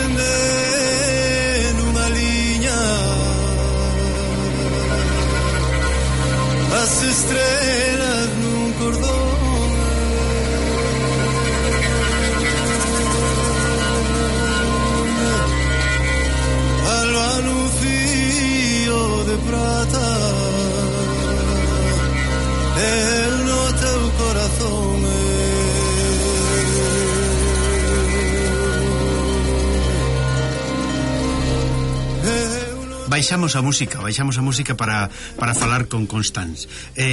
prende nunha liña as estrelas nun cordón, alba nun fío de prata, eu no teu corazón. Baixamos a música para falar con Constans.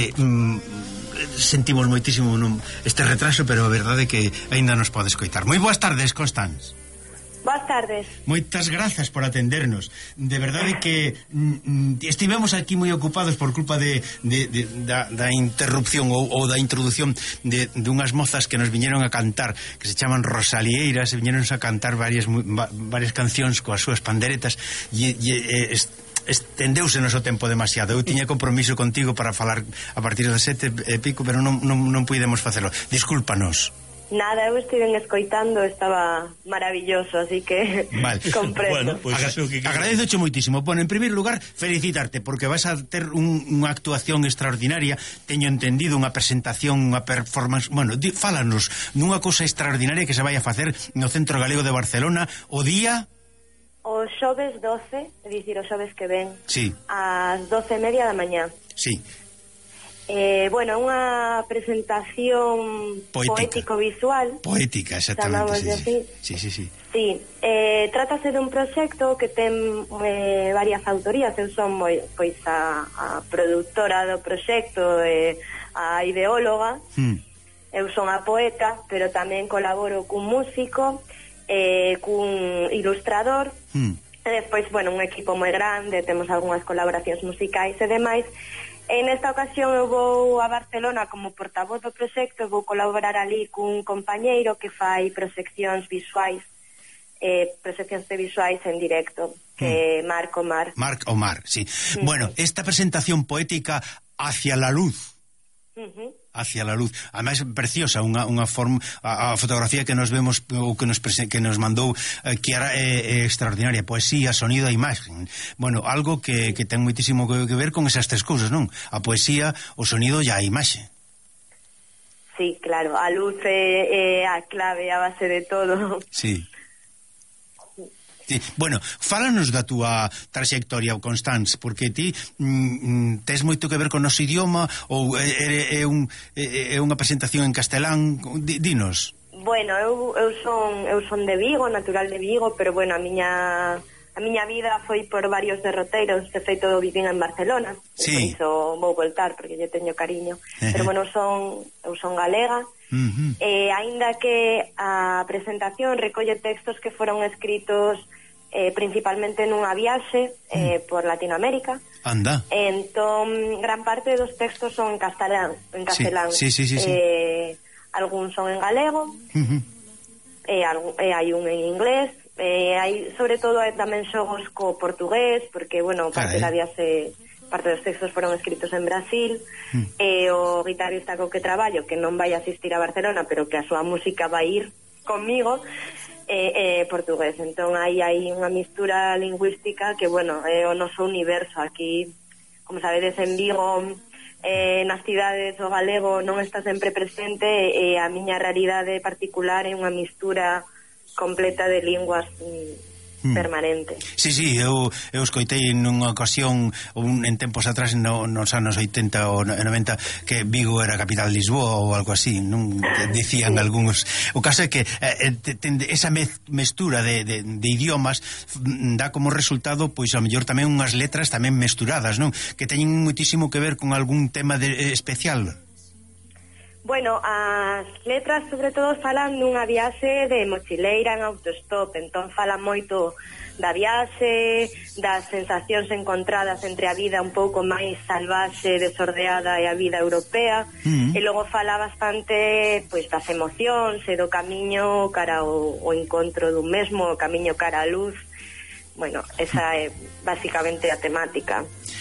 Sentimos moitísimo este retraso, pero a verdade é que aínda nos pode escoitar. Moi boas tardes, Constans. Boas tardes. Moitas grazas por atendernos. De verdade que estivemos aquí moi ocupados por culpa da interrupción ou da introducción de unhas mozas que nos viñeron a cantar, que se chaman Rosalieiras, e viñeron a cantar varias cancións coas súas panderetas e estendeuse noso tempo demasiado. Eu tiña compromiso contigo para falar a partir das 7:00 pero non puidemos facelo. Discúlpanos. Nada, eu estiven escoitando, estaba maravilloso, así que vale. Comprendo. Bueno, pues agradeceche moitísimo. Bueno, en primeiro lugar, felicitarte porque vas a ter unha actuación extraordinaria. Teño entendido unha presentación, unha performance. Bueno, fálanos nunha cousa extraordinaria que se vai a facer no Centro Galego de Barcelona o día... O xoves 12, é dicir, o xoves que ven, sí, ás 12:30 da mañá. Sí. Bueno, unha presentación poético-visual. Poética, exactamente, sí. Sí, trátase dun proxecto que ten varias autorías. Eu son pois a produtora do proxecto, a ideóloga. Eu son a poeta, pero tamén colaboro cun músico, cun ilustrador. E despois, bueno, un equipo moi grande, temos algunhas colaboracións musicais e demais. En esta ocasión eu vou a Barcelona como portavoz do proxecto, vou colaborar ali cun compañeiro que fai proxeccións visuais, proxeccións de visuais en directo, que é Marc Omar. Marc Omar, sí. Bueno, esta presentación poética Hacia la luz. Hacia la luz, además preciosa, unha forma, a fotografía que nos vemos ou que nos mandou Kiara é extraordinaria, poesía, sonido e imagen. Bueno, algo que ten moitísimo que ver con esas tres cousas, non? A poesía, o sonido e a imaxe. Sí, claro, a luz é a clave, a base de todo. Sí. Sí. Bueno, fálanos da túa traxectoria, Constans, porque ti tes moito que ver con o noso idioma ou é unha presentación en castelán? Dinos. Bueno, eu son de Vigo, natural de Vigo, pero bueno, a miña vida foi por varios derroteiros. De feito, vivín en Barcelona, sí. Por iso vou voltar porque lle teño cariño. Pero bueno, eu son galega. Aínda que a presentación recolle textos que foron escritos principalmente nunha viaxe por Latinoamérica. Anda. Entón, gran parte dos textos son en castelán. Sí. Algúns son en galego, hai un en inglés, hai sobre todo tamén xogos co portugués, porque, bueno, parte da viaxe, parte dos textos foron escritos en Brasil. O guitarrista co que traballo, que non vai asistir a Barcelona, pero que a súa música vai ir comigo, portugués. Entón hai unha mistura lingüística que, bueno, é o noso universo. Aquí, como sabedes, en Vigo, nas cidades o galego non está sempre presente, e a miña realidade particular é unha mistura completa de linguas permanente. Sí, eu escoitei nunha ocasión en tempos atrás, nos anos 80 ou 90, que Vigo era a capital de Lisboa ou algo así, non? Dicían algúns. O caso é que esa mestura de idiomas dá como resultado, pois a mellor tamén unhas letras tamén mesturadas, non? Que teñen moitísimo que ver con algún tema especial. Bueno, as letras sobre todo falan dunha viaxe de mochileira en autostop, entón falan moito da viaxe, das sensacións encontradas entre a vida un pouco máis salvaxe, desordeada e a vida europea, e logo fala bastante pois das emocións e do camiño cara ao encontro dun mesmo, o camiño cara á luz. Bueno, esa é basicamente a temática.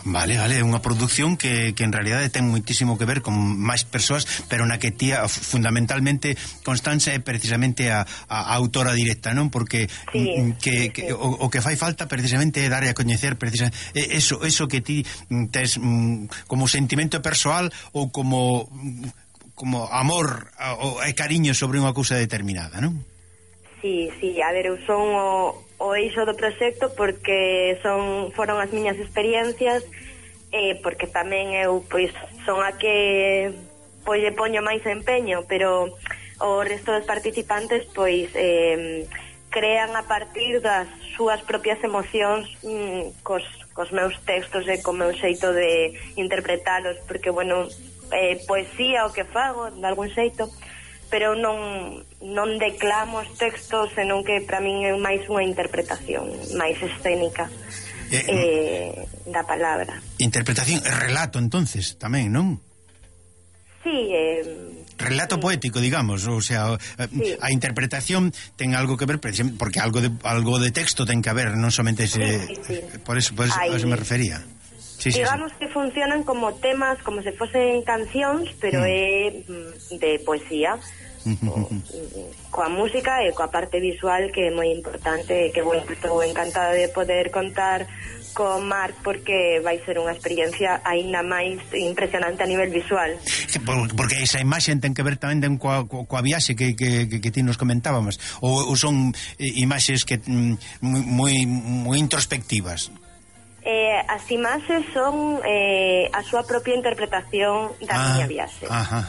Vale, é unha produción que en realidade ten moitísimo que ver con máis persoas, pero na que tía fundamentalmente Constanza é precisamente a autora directa, non? Porque o que fai falta precisamente é dar a coñecer eso que ti tes como sentimento persoal ou como amor e cariño sobre unha cousa determinada, non? Sí, a ver, eu son o eixo do proxecto porque foron as miñas experiencias, porque tamén eu pois son a que pois lle poño máis empeño, pero o resto dos participantes pois crean a partir das súas propias emocións cos meus textos e co meu xeito de interpretalos, porque bueno, poesía o que fago de algún xeito, pero non declamo os textos, senón que para min é máis unha interpretación máis escénica da palabra. Interpretación e relato, entonces, tamén, non? Sí, relato poético, digamos, o sea, a interpretación ten algo que ver, porque algo de texto ten que haber, non somente por eso me refería. Digamos que funcionan como temas, como se fosen cancións, pero é de poesía, coa música e coa parte visual, que é moi importante, que bueno, estou encantada de poder contar con Marc, porque vai ser unha experiencia aínda máis impresionante a nivel visual. Porque esa imaxe ten que ver tamén coa viaxe que ti nos comentábamos, ou son imaxes que moi introspectivas? As imaxes son a súa propia interpretación da miña viaxe.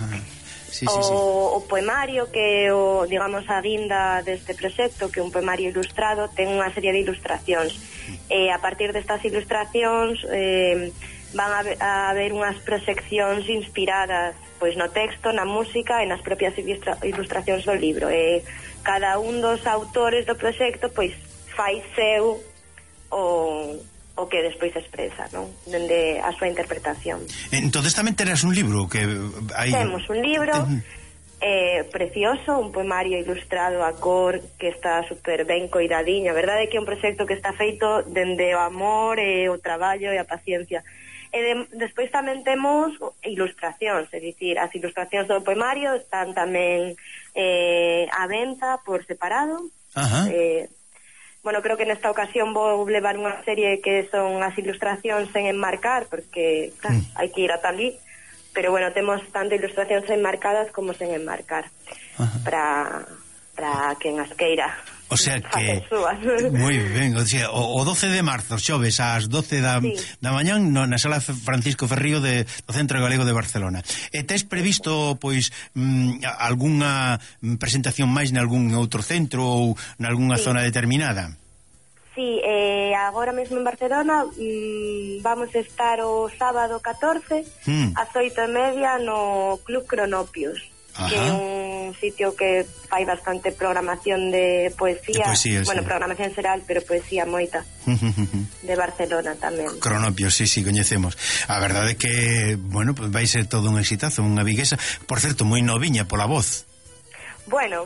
O poemario, que é digamos a guinda deste proxecto, que é un poemario ilustrado, ten unha serie de ilustracións. A partir destas ilustracións van a haber unhas proxeccións inspiradas pois no texto, na música e nas propias ilustracións do libro. Cada un dos autores do proxecto pois fai seu o que despois expresa, non? Dende a súa interpretación. Entonces tamén terás un libro que hai... Temos un libro precioso, un poemario ilustrado a cor, que está super ben coidadiño. A verdade é que é un proxecto que está feito dende o amor e o traballo e a paciencia. Despois tamén temos ilustracións, é dicir, as ilustracións do poemario están tamén á venta por separado. Bueno, creo que nesta ocasión vou levar unha serie que son as ilustracións sen enmarcar, porque hai que ir ata ali, pero bueno, temos tanto ilustracións enmarcadas como sen enmarcar, para quen as queira. O sea que moi ben, o sea, o 12 de marzo, xoves ás 12 da mañán na Sala Francisco Ferrío do Centro Galego de Barcelona. E tes previsto pois algunha presentación máis nalgún outro centro ou nalgunha zona determinada? Sí, agora mesmo en Barcelona vamos a estar o sábado 14 ás 8:30 no Club Cronopios, que é un sitio que fai bastante programación de poesía, bueno, programación xeral, pero poesía moita, de Barcelona tamén. Cronopios, sí, coñecemos. A verdade é que, bueno, pues vai ser todo un exitazo, unha viguesa, por certo, moi noviña pola voz. Bueno,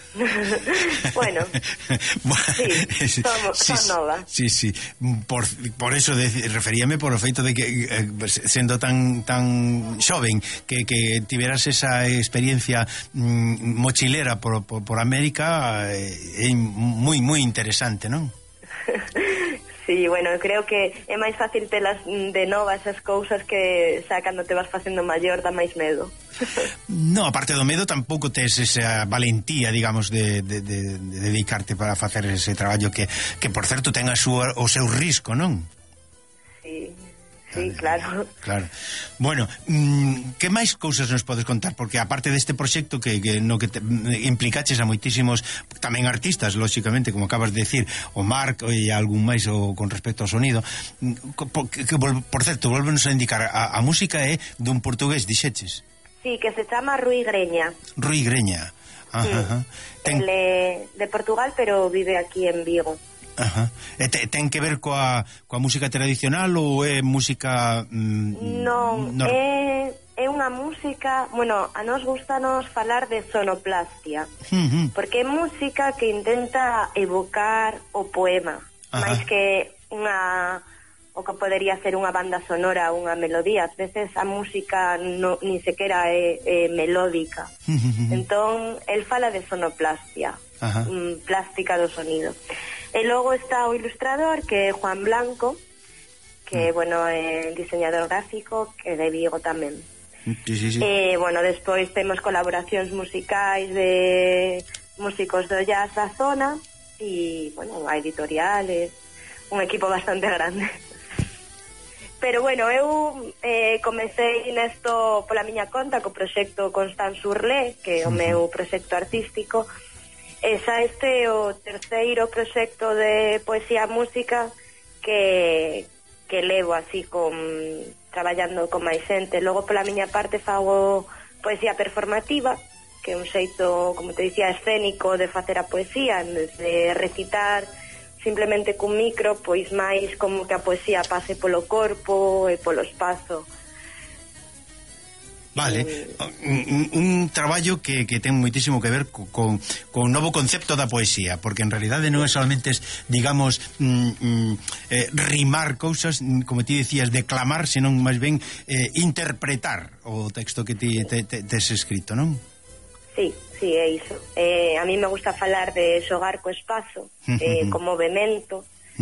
son nova. Sí, por eso referíame por o feito de que sendo tan xoven que tiveras esa experiencia mochilera por América, é moi interesante, non? Sí, bueno, creo que é máis fácil telas de nova esas cousas, que xa cando te vas facendo maior dá máis medo. No, aparte do medo tampouco tes esa valentía, digamos, de dedicarte para facer ese traballo que por certo ten o seu risco, non? Sí, claro. Bueno, que máis cousas nos podes contar? Porque aparte deste proxecto que implicaches a moitísimos tamén artistas, lóxicamente, como acabas de decir, o Marc e algún máis con respecto ao sonido, por certo, volvenos a indicar, a música é dun portugués, dixeches? Sí, que se chama Rui Greña. Rui Greña. Ele é de Portugal, pero vive aquí en Vigo. Ten que ver coa música tradicional ou é música... Non, é unha música... Bueno, a nos gustanos falar de sonoplastia, porque é música que intenta evocar o poema, máis que o que podería ser unha banda sonora ou unha melodía. Ás veces a música ni sequera é melódica. Entón, el fala de sonoplastia, plástica do sonido. E logo está o ilustrador, que é Juan Blanco, que, bueno, é diseñador gráfico, que é de Vigo tamén. Sí. Bueno, despois temos colaboracións musicais de músicos do jazz da zona e, bueno, a editoriales, un equipo bastante grande. Pero, bueno, eu comecei nesto pola miña conta co proxecto Constance Urlé, que é o meu proxecto artístico, e xa este é o terceiro proxecto de poesía e música que levo así traballando con máis xente. Logo, pola miña parte, fago poesía performativa, que é un xeito, como te dicía, escénico de facer a poesía, en vez de recitar simplemente cun micro, pois máis como que a poesía pase polo corpo e polo espazo. Vale, un traballo que ten moitísimo que ver con un novo concepto da poesía, porque en realidade non é solamente, digamos, rimar cousas, como ti decías, declamar, senón máis ben interpretar o texto que ti tes escrito, non? Sí, é iso. A mí me gusta falar de xogar co espazo, co movimento,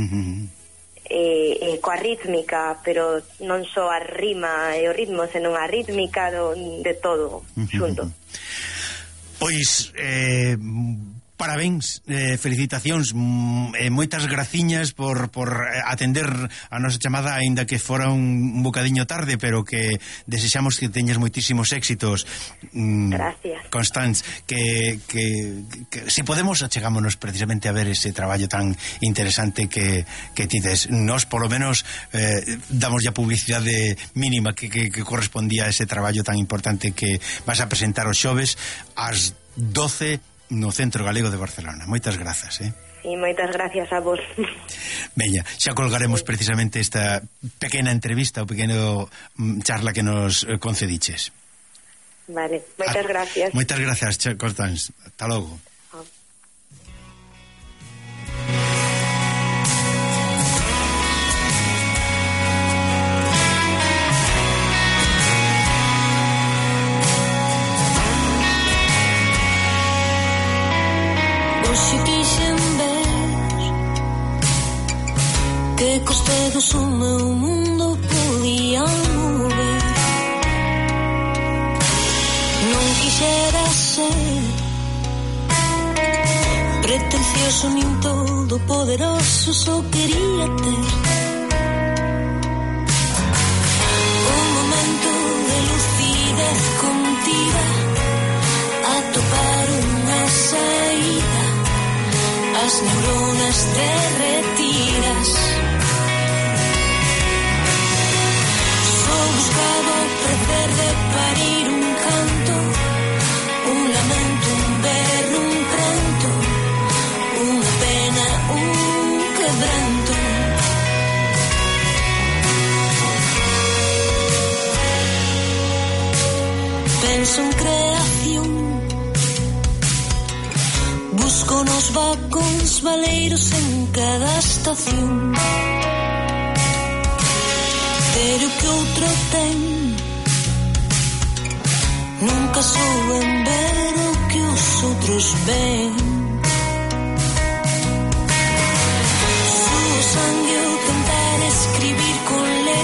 coa rítmica, pero non só a rima e o ritmo, senón a rítmica de todo xunto. Pois parabéns, felicitacións e moitas graciñas por atender a nosa chamada, aínda que fora un bocadiño tarde, pero que desexamos que teñas moitísimos éxitos. Gracias, Constance, que se podemos achegámonos precisamente a ver ese traballo tan interesante que tides. Nos, polo menos, damos ya publicidade mínima que correspondía a ese traballo tan importante que vas a presentar os xoves ás 12 no Centro Galego de Barcelona. Moitas grazas, Sí, moitas gracias a vos. Veña, xa colgaremos precisamente esta pequena entrevista, o pequeno charla que nos concediches. Vale, moitas gracias. Moitas gracias, Constance. Hasta logo. Hoxe quixen ver que cos dedos o meu mundo podía mover. Non quixera ser pretencioso nin todo poderoso, só quería ter un momento de lucidez contigo, atopar unha saída, as neuronas derretidas. Só buscaba o prazer de parir un canto, un lamento, un berro, un pranto, unha pena, un quebranto. Penso en creación, busco nos vagóns valeiros en cada estación, pero que outro ten, nunca souben ver o que os outros ven.